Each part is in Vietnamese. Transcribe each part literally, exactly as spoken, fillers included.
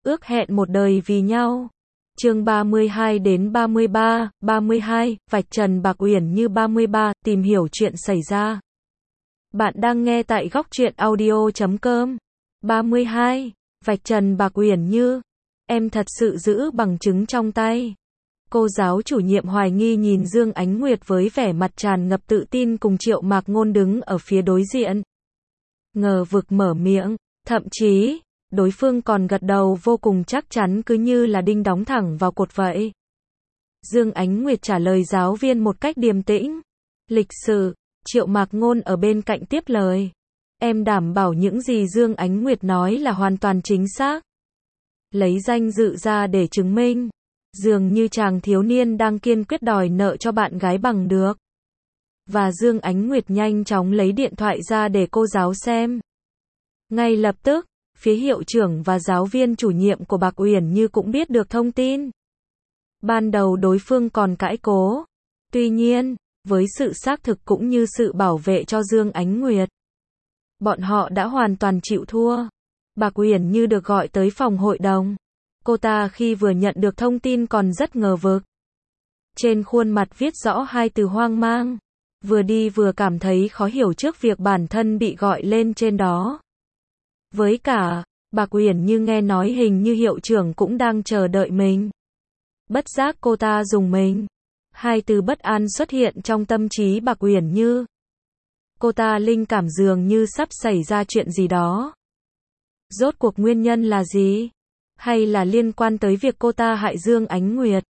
ước hẹn một đời vì nhau. Chương ba mươi hai đến ba mươi ba, ba mươi hai, vạch trần Bạc Uyển Như ba mươi ba, tìm hiểu chuyện xảy ra. Bạn đang nghe tại góc truyện audio chấm com. ba mươi hai, vạch trần Bạc Uyển Như. Em thật sự giữ bằng chứng trong tay. Cô giáo chủ nhiệm hoài nghi nhìn Dương Ánh Nguyệt với vẻ mặt tràn ngập tự tin cùng Triệu Mạc Ngôn đứng ở phía đối diện. Ngờ vực mở miệng, thậm chí, đối phương còn gật đầu vô cùng chắc chắn cứ như là đinh đóng thẳng vào cột vậy. Dương Ánh Nguyệt trả lời giáo viên một cách điềm tĩnh. Lịch sự, Triệu Mạc Ngôn ở bên cạnh tiếp lời. Em đảm bảo những gì Dương Ánh Nguyệt nói là hoàn toàn chính xác. Lấy danh dự ra để chứng minh. Dường như chàng thiếu niên đang kiên quyết đòi nợ cho bạn gái bằng được. Và Dương Ánh Nguyệt nhanh chóng lấy điện thoại ra để cô giáo xem. Ngay lập tức, phía hiệu trưởng và giáo viên chủ nhiệm của Bạc Uyển Như cũng biết được thông tin. Ban đầu đối phương còn cãi cố. Tuy nhiên, với sự xác thực cũng như sự bảo vệ cho Dương Ánh Nguyệt, bọn họ đã hoàn toàn chịu thua. Bạc Uyển Như được gọi tới phòng hội đồng. Cô ta khi vừa nhận được thông tin còn rất ngờ vực. Trên khuôn mặt viết rõ hai từ hoang mang. Vừa đi vừa cảm thấy khó hiểu trước việc bản thân bị gọi lên trên đó. Với cả, Bạc Uyển Như nghe nói hình như hiệu trưởng cũng đang chờ đợi mình. Bất giác cô ta dùng mình. Hai từ bất an xuất hiện trong tâm trí Bạc Uyển Như. Cô ta linh cảm dường như sắp xảy ra chuyện gì đó. Rốt cuộc nguyên nhân là gì? Hay là liên quan tới việc cô ta hại Dương Ánh Nguyệt?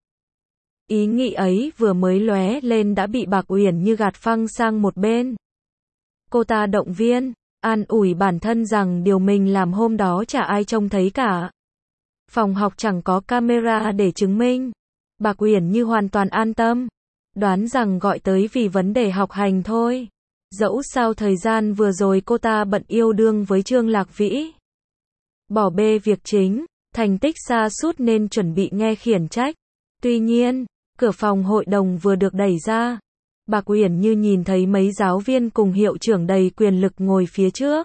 Ý nghĩ ấy vừa mới lóe lên đã bị Bạc Uyển Như gạt phăng sang một bên. Cô ta động viên, an ủi bản thân rằng điều mình làm hôm đó chả ai trông thấy cả. Phòng học chẳng có camera để chứng minh. Bạc Uyển Như hoàn toàn an tâm. Đoán rằng gọi tới vì vấn đề học hành thôi. Dẫu sao thời gian vừa rồi cô ta bận yêu đương với Trương Lạc Vĩ. Bỏ bê việc chính, thành tích sa sút nên chuẩn bị nghe khiển trách. Tuy nhiên, cửa phòng hội đồng vừa được đẩy ra. Bạc Uyển Như nhìn thấy mấy giáo viên cùng hiệu trưởng đầy quyền lực ngồi phía trước.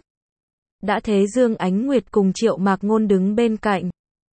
Đã thế Dương Ánh Nguyệt cùng Triệu Mạc Ngôn đứng bên cạnh.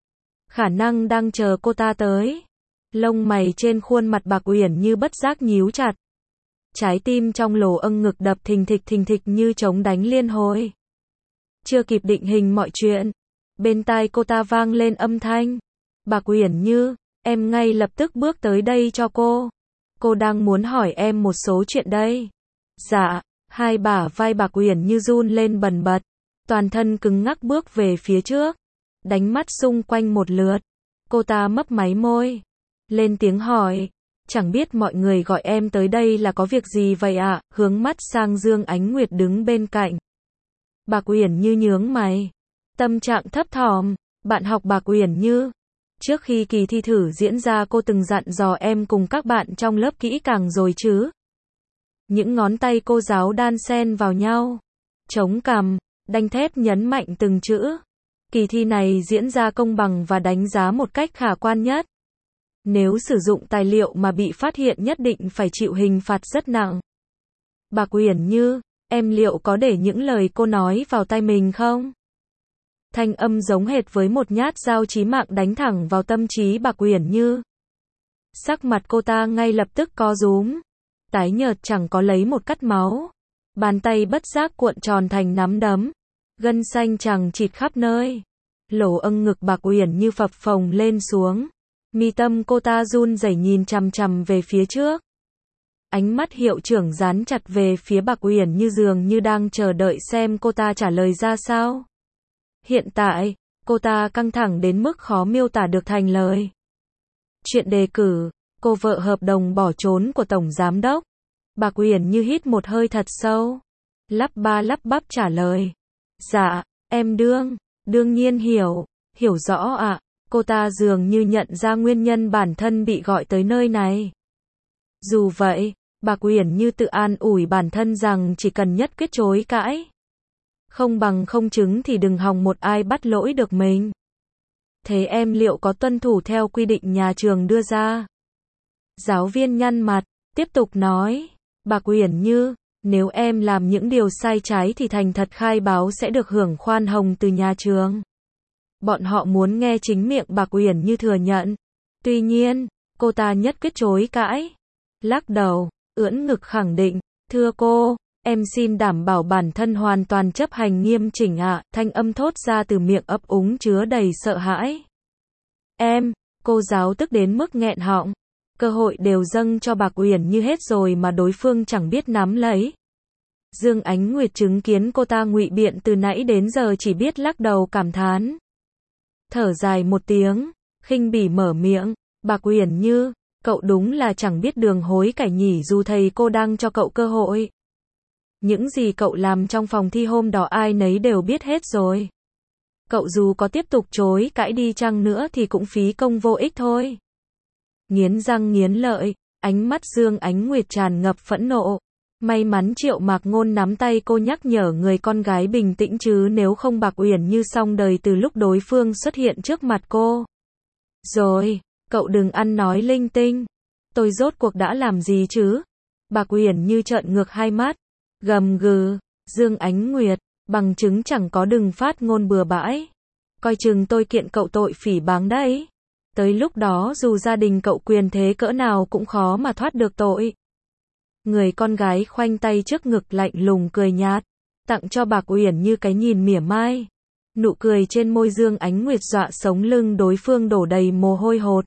Khả năng đang chờ cô ta tới. Lông mày trên khuôn mặt Bạc Uyển Như bất giác nhíu chặt. Trái tim trong lỗ âng ngực đập thình thịch thình thịch như trống đánh liên hồi. Chưa kịp định hình mọi chuyện, bên tai cô ta vang lên âm thanh. Bạc Uyển Như, em ngay lập tức bước tới đây cho cô. Cô đang muốn hỏi em một số chuyện đây. Dạ, hai bả vai Bạc Uyển Như run lên bần bật. Toàn thân cứng ngắc bước về phía trước. Đánh mắt xung quanh một lượt. Cô ta mấp máy môi. Lên tiếng hỏi. Chẳng biết mọi người gọi em tới đây là có việc gì vậy ạ? À? Hướng mắt sang Dương Ánh Nguyệt đứng bên cạnh. Bạc Uyển Như nhướng mày. Tâm trạng thấp thỏm. Bạn học Bạc Uyển Như. Trước khi kỳ thi thử diễn ra cô từng dặn dò em cùng các bạn trong lớp kỹ càng rồi chứ? Những ngón tay cô giáo đan xen vào nhau. Chống cằm, đanh thép nhấn mạnh từng chữ. Kỳ thi này diễn ra công bằng và đánh giá một cách khả quan nhất. Nếu sử dụng tài liệu mà bị phát hiện nhất định phải chịu hình phạt rất nặng. Bạc Uyển Như, em liệu có để những lời cô nói vào tai mình không? Thanh âm giống hệt với một nhát dao chí mạng đánh thẳng vào tâm trí Bạc Uyển Như. Sắc mặt cô ta ngay lập tức co rúm. Tái nhợt chẳng có lấy một cắt máu. Bàn tay bất giác cuộn tròn thành nắm đấm. Gân xanh chằng chịt khắp nơi. Lỗ âng ngực Bạc Uyển Như phập phồng lên xuống. Mi tâm cô ta run rẩy nhìn chằm chằm về phía trước. Ánh mắt hiệu trưởng dán chặt về phía Bạc Uyển Như dường như đang chờ đợi xem cô ta trả lời ra sao. Hiện tại, cô ta căng thẳng đến mức khó miêu tả được thành lời. Chuyện đề cử, cô vợ hợp đồng bỏ trốn của Tổng Giám Đốc. Bạc Uyển Như hít một hơi thật sâu. Lắp ba lắp bắp trả lời. Dạ, em đương, đương nhiên hiểu, hiểu rõ ạ. À. Cô ta dường như nhận ra nguyên nhân bản thân bị gọi tới nơi này. Dù vậy, Bạc Uyển Như tự an ủi bản thân rằng chỉ cần nhất quyết chối cãi. Không bằng không chứng thì đừng hòng một ai bắt lỗi được mình. Thế em liệu có tuân thủ theo quy định nhà trường đưa ra? Giáo viên nhăn mặt, tiếp tục nói. Bạc Uyển Như, nếu em làm những điều sai trái thì thành thật khai báo sẽ được hưởng khoan hồng từ nhà trường. Bọn họ muốn nghe chính miệng Bạc Uyển Như thừa nhận. Tuy nhiên, cô ta nhất quyết chối cãi. Lắc đầu, ưỡn ngực khẳng định, thưa cô, em xin đảm bảo bản thân hoàn toàn chấp hành nghiêm chỉnh ạ, thanh âm thốt ra từ miệng ấp úng chứa đầy sợ hãi. Em, cô giáo tức đến mức nghẹn họng. Cơ hội đều dâng cho Bạc Uyển Như hết rồi mà đối phương chẳng biết nắm lấy. Dương Ánh Nguyệt chứng kiến cô ta ngụy biện từ nãy đến giờ chỉ biết lắc đầu cảm thán. Thở dài một tiếng, khinh bỉ mở miệng, Bạc Uyển Như, cậu đúng là chẳng biết đường hối cải nhỉ, dù thầy cô đang cho cậu cơ hội. Những gì cậu làm trong phòng thi hôm đó ai nấy đều biết hết rồi. Cậu dù có tiếp tục chối cãi đi chăng nữa thì cũng phí công vô ích thôi. Nghiến răng nghiến lợi, ánh mắt Dương Ánh Nguyệt tràn ngập phẫn nộ. May mắn Triệu Mạc Ngôn nắm tay cô nhắc nhở người con gái bình tĩnh chứ nếu không Bạc Uyển Như xong đời từ lúc đối phương xuất hiện trước mặt cô. Rồi, cậu đừng ăn nói linh tinh. Tôi rốt cuộc đã làm gì chứ? Bạc Uyển Như trợn ngược hai mắt, gầm gừ, Dương Ánh Nguyệt, bằng chứng chẳng có đừng phát ngôn bừa bãi. Coi chừng tôi kiện cậu tội phỉ báng đấy. Tới lúc đó dù gia đình cậu quyền thế cỡ nào cũng khó mà thoát được tội. Người con gái khoanh tay trước ngực lạnh lùng cười nhạt, tặng cho Bạc Uyển Như cái nhìn mỉa mai. Nụ cười trên môi Dương Ánh Nguyệt dọa sống lưng đối phương đổ đầy mồ hôi hột.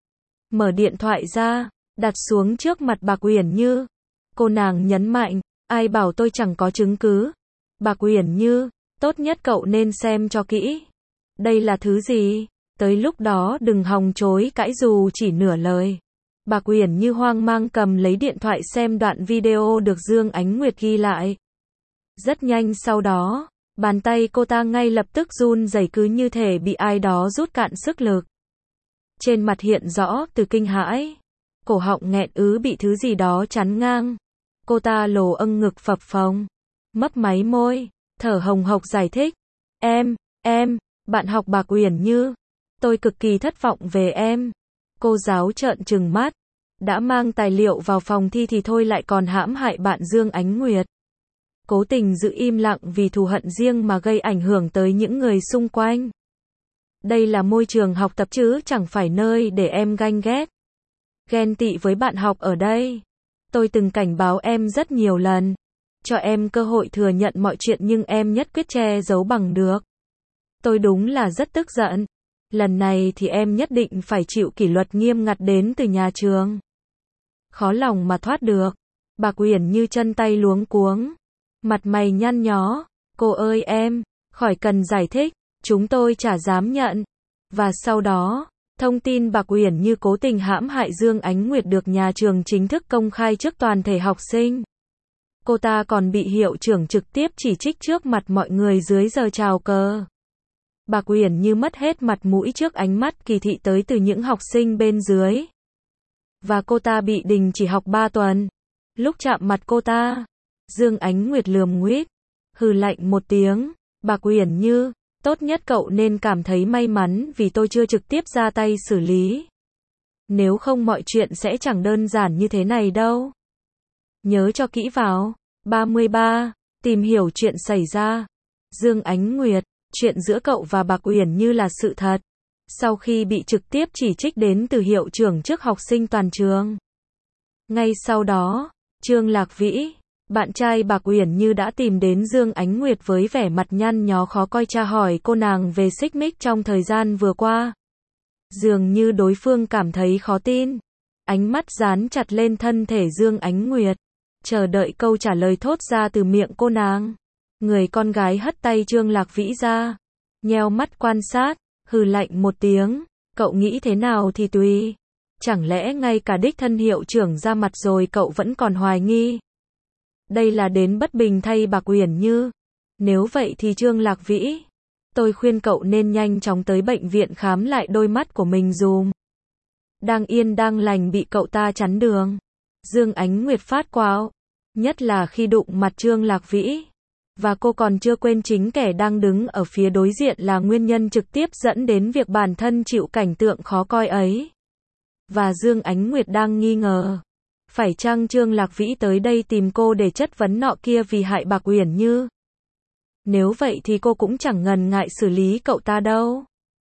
Mở điện thoại ra, đặt xuống trước mặt Bạc Uyển Như. Cô nàng nhấn mạnh, ai bảo tôi chẳng có chứng cứ. Bạc Uyển Như, tốt nhất cậu nên xem cho kỹ. Đây là thứ gì? Tới lúc đó đừng hòng chối cãi dù chỉ nửa lời. Bạc Uyển Như hoang mang cầm lấy điện thoại xem đoạn video được Dương Ánh Nguyệt ghi lại. Rất nhanh sau đó, bàn tay cô ta ngay lập tức run rẩy cứ như thể bị ai đó rút cạn sức lực. Trên mặt hiện rõ từ kinh hãi, cổ họng nghẹn ứ bị thứ gì đó chắn ngang. Cô ta lồ âng ngực phập phồng, mấp máy môi, thở hồng hộc giải thích. Em, em, bạn học Bạc Uyển Như. Tôi cực kỳ thất vọng về em. Cô giáo trợn trừng mắt. Đã mang tài liệu vào phòng thi thì thôi lại còn hãm hại bạn Dương Ánh Nguyệt. Cố tình giữ im lặng vì thù hận riêng mà gây ảnh hưởng tới những người xung quanh. Đây là môi trường học tập chứ chẳng phải nơi để em ganh ghét, ghen tị với bạn học ở đây. Tôi từng cảnh báo em rất nhiều lần, cho em cơ hội thừa nhận mọi chuyện nhưng em nhất quyết che giấu bằng được. Tôi đúng là rất tức giận. Lần này thì em nhất định phải chịu kỷ luật nghiêm ngặt đến từ nhà trường. Khó lòng mà thoát được. Bạc Uyển Như chân tay luống cuống, mặt mày nhăn nhó. Cô ơi em, khỏi cần giải thích, chúng tôi chả dám nhận. Và sau đó, thông tin Bạc Uyển Như cố tình hãm hại Dương Ánh Nguyệt được nhà trường chính thức công khai trước toàn thể học sinh. Cô ta còn bị hiệu trưởng trực tiếp chỉ trích trước mặt mọi người dưới giờ chào cờ. Bạc Uyển Như mất hết mặt mũi trước ánh mắt kỳ thị tới từ những học sinh bên dưới. Và cô ta bị đình chỉ học ba tuần. Lúc chạm mặt cô ta, Dương Ánh Nguyệt lườm nguýt, hừ lạnh một tiếng. Bạc Uyển Như, tốt nhất cậu nên cảm thấy may mắn vì tôi chưa trực tiếp ra tay xử lý. Nếu không mọi chuyện sẽ chẳng đơn giản như thế này đâu. Nhớ cho kỹ vào. ba mươi ba. Tìm hiểu chuyện xảy ra. Dương Ánh Nguyệt, chuyện giữa cậu và Bạc Uyển Như là sự thật. Sau khi bị trực tiếp chỉ trích đến từ hiệu trưởng trước học sinh toàn trường. Ngay sau đó, Trương Lạc Vĩ, bạn trai Bạc Uyển Như đã tìm đến Dương Ánh Nguyệt với vẻ mặt nhăn nhó khó coi tra hỏi cô nàng về xích mích trong thời gian vừa qua. Dường như đối phương cảm thấy khó tin. Ánh mắt dán chặt lên thân thể Dương Ánh Nguyệt, chờ đợi câu trả lời thốt ra từ miệng cô nàng. Người con gái hất tay Trương Lạc Vĩ ra, nheo mắt quan sát, hừ lạnh một tiếng, cậu nghĩ thế nào thì tùy. Chẳng lẽ ngay cả đích thân hiệu trưởng ra mặt rồi cậu vẫn còn hoài nghi? Đây là đến bất bình thay Bạc Uyển Như. Nếu vậy thì Trương Lạc Vĩ, tôi khuyên cậu nên nhanh chóng tới bệnh viện khám lại đôi mắt của mình dùm. Đang yên đang lành bị cậu ta chắn đường. Dương Ánh Nguyệt phát quạo, nhất là khi đụng mặt Trương Lạc Vĩ. Và cô còn chưa quên chính kẻ đang đứng ở phía đối diện là nguyên nhân trực tiếp dẫn đến việc bản thân chịu cảnh tượng khó coi ấy. Và Dương Ánh Nguyệt đang nghi ngờ, phải chăng Trương Lạc Vĩ tới đây tìm cô để chất vấn nọ kia vì hại Bạc Uyển Như? Nếu vậy thì cô cũng chẳng ngần ngại xử lý cậu ta đâu.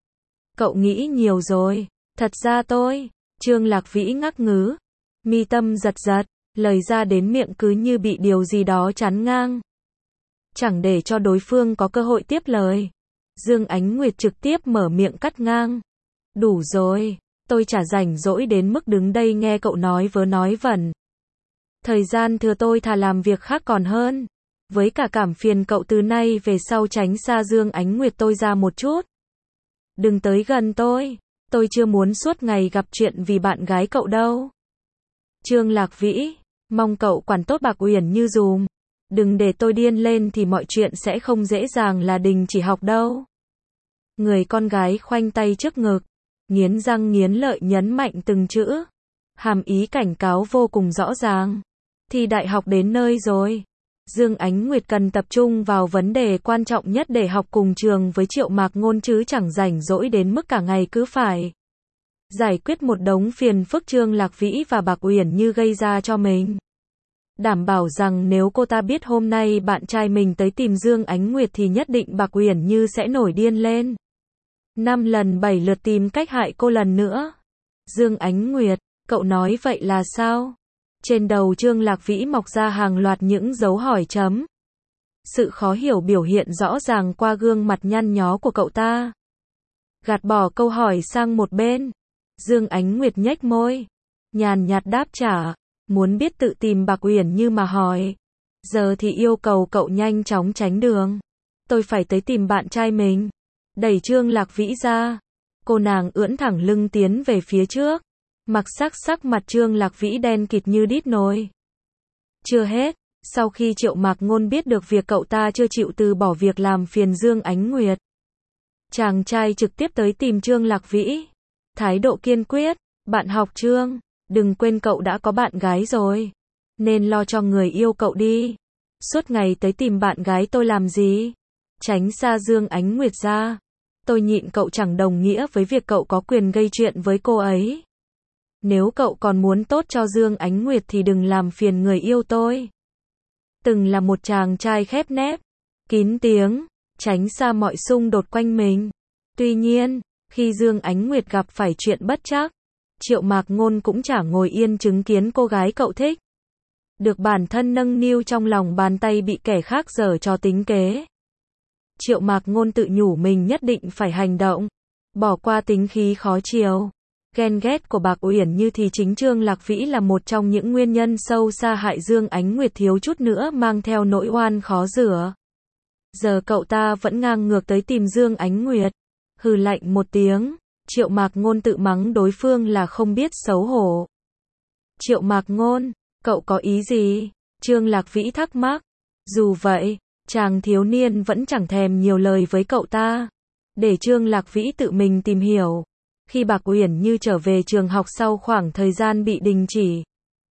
Cậu nghĩ nhiều rồi. Thật ra tôi, Trương Lạc Vĩ ngắc ngứ. Mi tâm giật giật, lời ra đến miệng cứ như bị điều gì đó chắn ngang. Chẳng để cho đối phương có cơ hội tiếp lời. Dương Ánh Nguyệt trực tiếp mở miệng cắt ngang. Đủ rồi, tôi chả rảnh rỗi đến mức đứng đây nghe cậu nói vớ nói vẩn. Thời gian thừa tôi thà làm việc khác còn hơn. Với cả cảm phiền cậu từ nay về sau tránh xa Dương Ánh Nguyệt tôi ra một chút. Đừng tới gần tôi, tôi chưa muốn suốt ngày gặp chuyện vì bạn gái cậu đâu. Trương Lạc Vĩ, mong cậu quản tốt Bạc Uyển Như dùm. Đừng để tôi điên lên thì mọi chuyện sẽ không dễ dàng là đình chỉ học đâu. Người con gái khoanh tay trước ngực, nghiến răng nghiến lợi nhấn mạnh từng chữ. Hàm ý cảnh cáo vô cùng rõ ràng. Thi đại học đến nơi rồi. Dương Ánh Nguyệt cần tập trung vào vấn đề quan trọng nhất để học cùng trường với Triệu Mạc Ngôn chứ chẳng rảnh rỗi đến mức cả ngày cứ phải giải quyết một đống phiền phức Trương Lạc Vĩ và Bạc Uyển Như gây ra cho mình. Đảm bảo rằng nếu cô ta biết hôm nay bạn trai mình tới tìm Dương Ánh Nguyệt thì nhất định Bạc Uyển Như sẽ nổi điên lên. Năm lần bảy lượt tìm cách hại cô lần nữa. Dương Ánh Nguyệt, cậu nói vậy là sao? Trên đầu Trương Lạc Vĩ mọc ra hàng loạt những dấu hỏi chấm. Sự khó hiểu biểu hiện rõ ràng qua gương mặt nhăn nhó của cậu ta. Gạt bỏ câu hỏi sang một bên. Dương Ánh Nguyệt nhếch môi, nhàn nhạt đáp trả, muốn biết tự tìm Bạc Uyển Như mà hỏi. Giờ thì yêu cầu cậu nhanh chóng tránh đường. Tôi phải tới tìm bạn trai mình. Đẩy Trương Lạc Vĩ ra. Cô nàng ưỡn thẳng lưng tiến về phía trước. Mặc sắc sắc mặt Trương Lạc Vĩ đen kịt như đít nồi. Chưa hết, sau khi Triệu Mạc Ngôn biết được việc cậu ta chưa chịu từ bỏ việc làm phiền Dương Ánh Nguyệt, chàng trai trực tiếp tới tìm Trương Lạc Vĩ. Thái độ kiên quyết, bạn học Trương, đừng quên cậu đã có bạn gái rồi. Nên lo cho người yêu cậu đi. Suốt ngày tới tìm bạn gái tôi làm gì? Tránh xa Dương Ánh Nguyệt ra. Tôi nhịn cậu chẳng đồng nghĩa với việc cậu có quyền gây chuyện với cô ấy. Nếu cậu còn muốn tốt cho Dương Ánh Nguyệt thì đừng làm phiền người yêu tôi. Từng là một chàng trai khép nép, kín tiếng, tránh xa mọi xung đột quanh mình. Tuy nhiên, khi Dương Ánh Nguyệt gặp phải chuyện bất trắc, Triệu Mạc Ngôn cũng chả ngồi yên chứng kiến cô gái cậu thích được bản thân nâng niu trong lòng bàn tay bị kẻ khác giở trò tính kế. Triệu Mạc Ngôn tự nhủ mình nhất định phải hành động, bỏ qua tính khí khó chiều, ghen ghét của Bạc Uyển Như thì chính Trương Lạc Vĩ là một trong những nguyên nhân sâu xa hại Dương Ánh Nguyệt thiếu chút nữa mang theo nỗi oan khó rửa. Giờ cậu ta vẫn ngang ngược tới tìm Dương Ánh Nguyệt. Hừ lạnh một tiếng, Triệu Mạc Ngôn tự mắng đối phương là không biết xấu hổ. Triệu Mạc Ngôn, cậu có ý gì? Trương Lạc Vĩ thắc mắc. Dù vậy, chàng thiếu niên vẫn chẳng thèm nhiều lời với cậu ta, để Trương Lạc Vĩ tự mình tìm hiểu. Khi Bạc Uyển Như trở về trường học sau khoảng thời gian bị đình chỉ,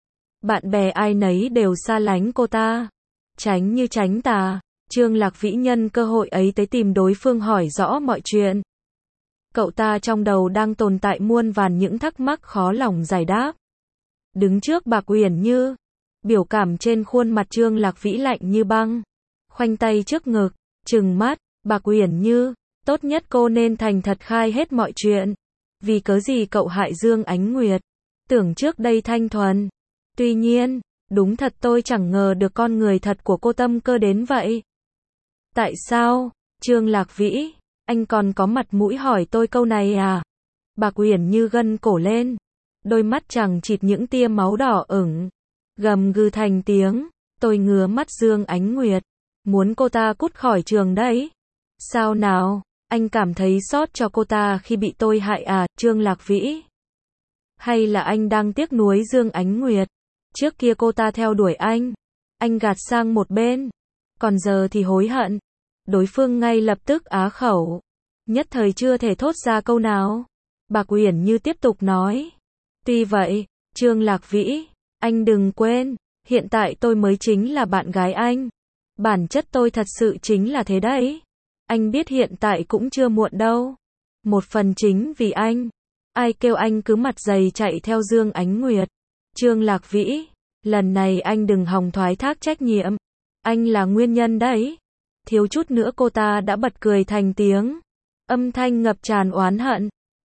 bạn bè ai nấy đều xa lánh cô ta, tránh như tránh tà. Trương Lạc Vĩ nhân cơ hội ấy tới tìm đối phương hỏi rõ mọi chuyện. Cậu ta trong đầu đang tồn tại muôn vàn những thắc mắc khó lòng giải đáp. Đứng trước Bạc Uyển Như, biểu cảm trên khuôn mặt Trương Lạc Vĩ lạnh như băng, khoanh tay trước ngực, trừng mắt. Bạc Uyển Như, tốt nhất cô nên thành thật khai hết mọi chuyện. Vì cớ gì cậu hại Dương Ánh Nguyệt? Tưởng trước đây thanh thuần. Tuy nhiên, đúng thật tôi chẳng ngờ được con người thật của cô tâm cơ đến vậy. Tại sao? Trương Lạc Vĩ, anh còn có mặt mũi hỏi tôi câu này à? Bạc Uyển Như gân cổ lên, đôi mắt chằng chịt những tia máu đỏ ửng, gầm gừ thành tiếng. Tôi ngứa mắt Dương Ánh Nguyệt, muốn cô ta cút khỏi trường đấy. Sao nào? Anh cảm thấy xót cho cô ta khi bị tôi hại à, Trương Lạc Vĩ? Hay là anh đang tiếc nuối Dương Ánh Nguyệt? Trước kia cô ta theo đuổi anh, anh gạt sang một bên, còn giờ thì hối hận. Đối phương ngay lập tức á khẩu, nhất thời chưa thể thốt ra câu nào. Bạc Uyển Như tiếp tục nói. Tuy vậy, Trương Lạc Vĩ, anh đừng quên, hiện tại tôi mới chính là bạn gái anh. Bản chất tôi thật sự chính là thế đấy. Anh biết hiện tại cũng chưa muộn đâu. Một phần chính vì anh. Ai kêu anh cứ mặt dày chạy theo Dương Ánh Nguyệt? Trương Lạc Vĩ, lần này anh đừng hòng thoái thác trách nhiệm. Anh là nguyên nhân đấy. Thiếu chút nữa cô ta đã bật cười thành tiếng, âm thanh ngập tràn oán hận.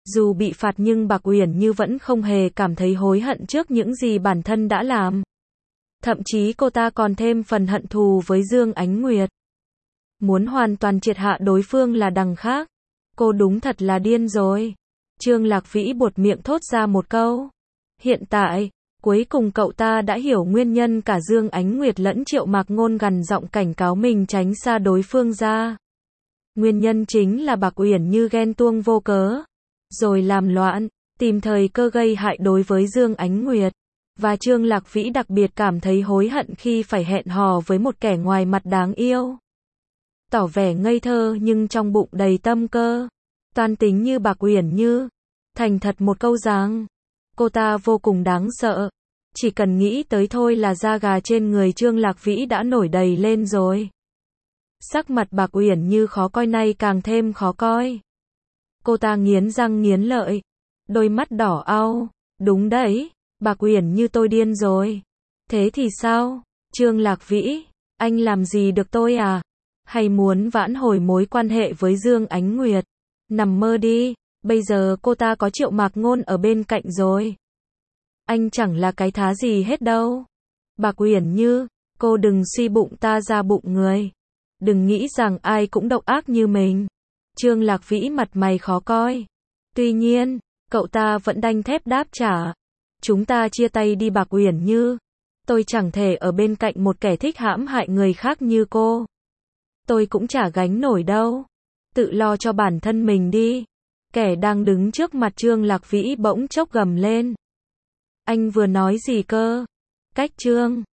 Dù bị phạt nhưng Bạc Uyển Như vẫn không hề cảm thấy hối hận trước những gì bản thân đã làm. Thậm chí cô ta còn thêm phần hận thù với Dương Ánh Nguyệt. Muốn hoàn toàn triệt hạ đối phương là đằng khác. Cô đúng thật là điên rồi. Trương Lạc Vĩ buột miệng thốt ra một câu. Hiện tại, cuối cùng cậu ta đã hiểu nguyên nhân cả Dương Ánh Nguyệt lẫn Triệu Mạc Ngôn gằn giọng cảnh cáo mình tránh xa đối phương ra. Nguyên nhân chính là Bạc Uyển Như ghen tuông vô cớ, rồi làm loạn, tìm thời cơ gây hại đối với Dương Ánh Nguyệt. Và Trương Lạc Vĩ đặc biệt cảm thấy hối hận khi phải hẹn hò với một kẻ ngoài mặt đáng yêu. Tỏ vẻ ngây thơ nhưng trong bụng đầy tâm cơ. Toan tính như Bạc Uyển Như. Thành thật một câu rằng, cô ta vô cùng đáng sợ. Chỉ cần nghĩ tới thôi là da gà trên người Trương Lạc Vĩ đã nổi đầy lên rồi. Sắc mặt Bạc Uyển Như khó coi nay càng thêm khó coi. Cô ta nghiến răng nghiến lợi, đôi mắt đỏ au. Đúng đấy, Bạc Uyển Như tôi điên rồi. Thế thì sao? Trương Lạc Vĩ, anh làm gì được tôi à? Hay muốn vãn hồi mối quan hệ với Dương Ánh Nguyệt? Nằm mơ đi, bây giờ cô ta có Triệu Mạc Ngôn ở bên cạnh rồi. Anh chẳng là cái thá gì hết đâu. Bạc Uyển Như, cô đừng suy bụng ta ra bụng người. Đừng nghĩ rằng ai cũng độc ác như mình. Trương Lạc Vĩ mặt mày khó coi. Tuy nhiên, cậu ta vẫn đanh thép đáp trả. Chúng ta chia tay đi Bạc Uyển Như. Tôi chẳng thể ở bên cạnh một kẻ thích hãm hại người khác như cô. Tôi cũng chả gánh nổi đâu. Tự lo cho bản thân mình đi. Kẻ đang đứng trước mặt Trương Lạc Vĩ bỗng chốc gầm lên. Anh vừa nói gì cơ? Cách Trương